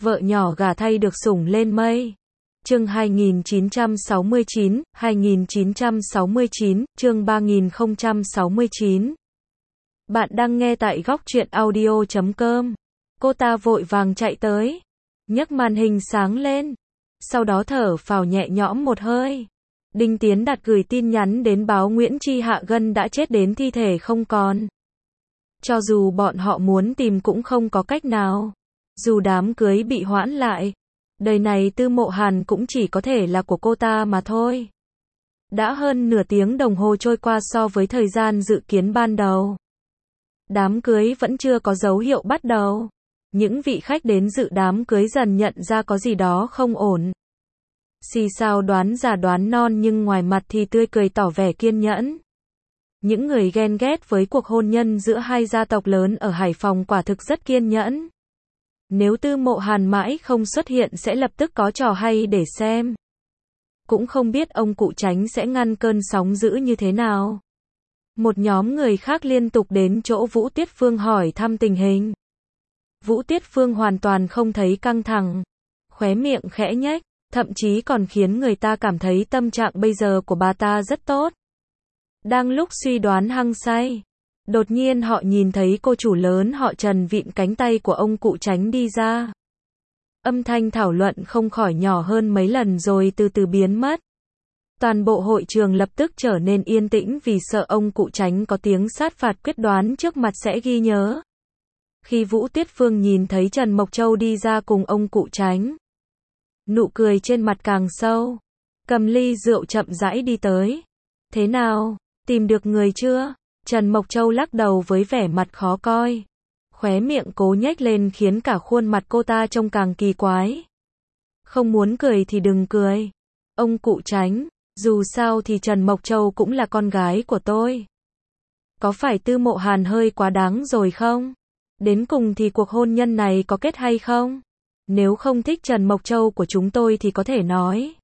vợ nhỏ gả thay được sủng lên mây. Chương 2969, chương 3069. Bạn đang nghe tại góc truyện audio.com. Cô ta vội vàng chạy tới, nhấc màn hình sáng lên, sau đó thở phào nhẹ nhõm một hơi. Đinh Tiến Đạt gửi tin nhắn đến báo Nguyễn Tri Hạ Gân đã chết đến thi thể không còn. Cho dù bọn họ muốn tìm cũng không có cách nào. Dù đám cưới bị hoãn lại, đời này Tư Mộ Hàn cũng chỉ có thể là của cô ta mà thôi. Đã hơn nửa tiếng đồng hồ trôi qua so với thời gian dự kiến ban đầu. Đám cưới vẫn chưa có dấu hiệu bắt đầu. Những vị khách đến dự đám cưới dần nhận ra có gì đó không ổn. Xì xào đoán già đoán non nhưng ngoài mặt thì tươi cười tỏ vẻ kiên nhẫn. Những người ghen ghét với cuộc hôn nhân giữa hai gia tộc lớn ở Hải Phòng quả thực rất kiên nhẫn. Nếu Tư Mộ Hàn mãi không xuất hiện sẽ lập tức có trò hay để xem. Cũng không biết ông cụ Chánh sẽ ngăn cơn sóng dữ như thế nào. Một nhóm người khác liên tục đến chỗ Vũ Tuyết Phương hỏi thăm tình hình. Vũ Tuyết Phương hoàn toàn không thấy căng thẳng, khóe miệng khẽ nhếch, thậm chí còn khiến người ta cảm thấy tâm trạng bây giờ của bà ta rất tốt. Đang lúc suy đoán hăng say, đột nhiên họ nhìn thấy cô chủ lớn họ Trần vịn cánh tay của ông cụ Chánh đi ra. Âm thanh thảo luận không khỏi nhỏ hơn mấy lần rồi từ từ biến mất. Toàn bộ hội trường lập tức trở nên yên tĩnh vì sợ ông cụ Chánh có tiếng sát phạt quyết đoán trước mặt sẽ ghi nhớ. Khi Vũ Tuyết Phương nhìn thấy Trần Mộc Châu đi ra cùng ông cụ Chánh, nụ cười trên mặt càng sâu, cầm ly rượu chậm rãi đi tới. Thế nào, tìm được người chưa? Trần Mộc Châu lắc đầu với vẻ mặt khó coi. Khóe miệng cố nhếch lên khiến cả khuôn mặt cô ta trông càng kỳ quái. Không muốn cười thì đừng cười. Ông cụ Chánh, dù sao thì Trần Mộc Châu cũng là con gái của tôi. Có phải Tư Mộ Hàn hơi quá đáng rồi không? Đến cùng thì cuộc hôn nhân này có kết hay không? Nếu không thích Trần Mộc Châu của chúng tôi thì có thể nói.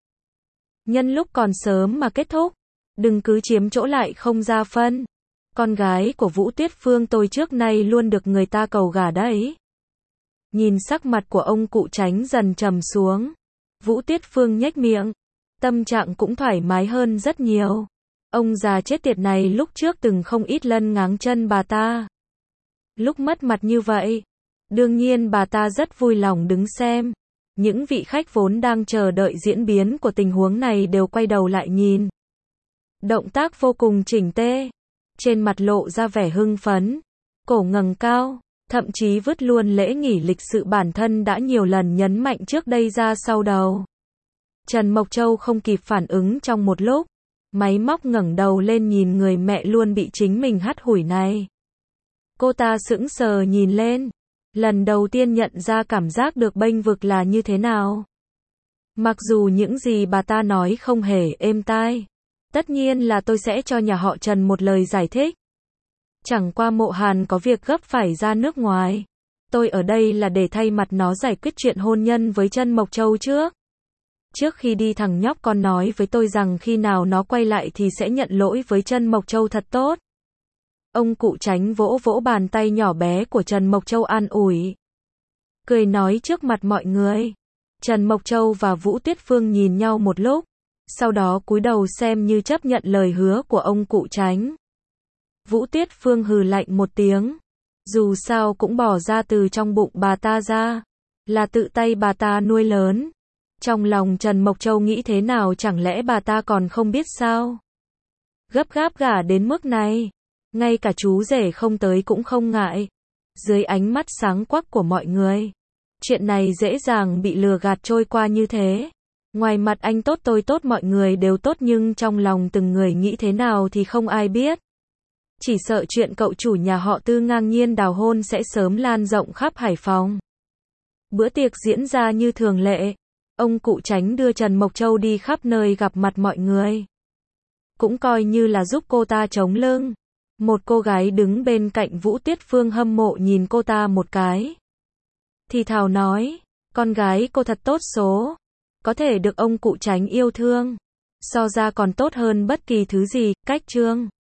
Nhân lúc còn sớm mà kết thúc. Đừng cứ chiếm chỗ lại không ra phân. Con gái của Vũ Tuyết Phương tôi trước nay luôn được người ta cầu gả đấy. Nhìn sắc mặt của ông cụ Chánh dần trầm xuống. Vũ Tuyết Phương nhếch miệng. Tâm trạng cũng thoải mái hơn rất nhiều. Ông già chết tiệt này lúc trước từng không ít lần ngáng chân bà ta. Lúc mất mặt như vậy, đương nhiên bà ta rất vui lòng đứng xem. Những vị khách vốn đang chờ đợi diễn biến của tình huống này đều quay đầu lại nhìn. Động tác vô cùng chỉnh tê, trên mặt lộ ra vẻ hưng phấn, cổ ngẩng cao, thậm chí vứt luôn lễ nghỉ lịch sự bản thân đã nhiều lần nhấn mạnh trước đây ra sau đầu. Trần Mộc Châu không kịp phản ứng trong một lúc, máy móc ngẩng đầu lên nhìn người mẹ luôn bị chính mình hắt hủi này. Cô ta sững sờ nhìn lên, lần đầu tiên nhận ra cảm giác được bênh vực là như thế nào. Mặc dù những gì bà ta nói không hề êm tai. Tất nhiên là tôi sẽ cho nhà họ Trần một lời giải thích. Chẳng qua Mộ Hàn có việc gấp phải ra nước ngoài. Tôi ở đây là để thay mặt nó giải quyết chuyện hôn nhân với Trần Mộc Châu trước. Trước khi đi thằng nhóc con nói với tôi rằng khi nào nó quay lại thì sẽ nhận lỗi với Trần Mộc Châu thật tốt. Ông cụ Chánh vỗ vỗ bàn tay nhỏ bé của Trần Mộc Châu an ủi. Cười nói trước mặt mọi người. Trần Mộc Châu và Vũ Tuyết Phương nhìn nhau một lúc. Sau đó cúi đầu xem như chấp nhận lời hứa của ông cụ Chánh. Vũ Tuyết Phương hừ lạnh một tiếng. Dù sao cũng bỏ ra từ trong bụng bà ta ra. Là tự tay bà ta nuôi lớn. Trong lòng Trần Mộc Châu nghĩ thế nào chẳng lẽ bà ta còn không biết sao? Gấp gáp gả đến mức này. Ngay cả chú rể không tới cũng không ngại. Dưới ánh mắt sáng quắc của mọi người. Chuyện này dễ dàng bị lừa gạt trôi qua như thế. Ngoài mặt anh tốt tôi tốt mọi người đều tốt nhưng trong lòng từng người nghĩ thế nào thì không ai biết. Chỉ sợ chuyện cậu chủ nhà họ Tư ngang nhiên đào hôn sẽ sớm lan rộng khắp Hải Phòng. Bữa tiệc diễn ra như thường lệ. Ông cụ Chánh đưa Trần Mộc Châu đi khắp nơi gặp mặt mọi người. Cũng coi như là giúp cô ta chống lưng. Một cô gái đứng bên cạnh Vũ Tuyết Phương hâm mộ nhìn cô ta một cái. Thì thào nói, con gái cô thật tốt số. Có thể được ông cụ Chánh yêu thương. So ra còn tốt hơn bất kỳ thứ gì, cách trương.